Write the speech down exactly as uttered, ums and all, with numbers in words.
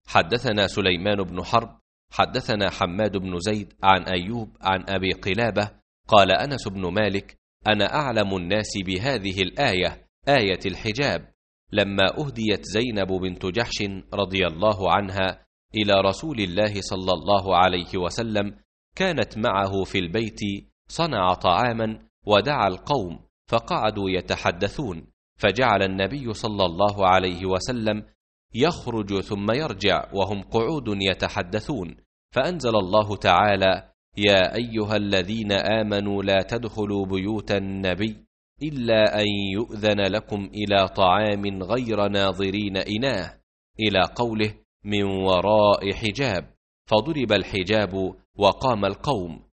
حدثنا سليمان بن حرب حدثنا حماد بن زيد عن أيوب عن أبي قلابة قال أنس بن مالك: أنا أعلم الناس بهذه الآية، آية الحجاب، لما أهديت زينب بنت جحش رضي الله عنها إلى رسول الله صلى الله عليه وسلم، كانت معه في البيت، صنع طعاما ودعا القوم فقعدوا يتحدثون، فجعل النبي صلى الله عليه وسلم يخرج ثم يرجع وهم قعود يتحدثون، فأنزل الله تعالى: يا أيها الذين آمنوا لا تدخلوا بيوت النبي إلا أن يؤذن لكم إلى طعام غير ناظرين إناه، إلى قوله: من وراء حجاب، فضرب الحجاب وقام القوم.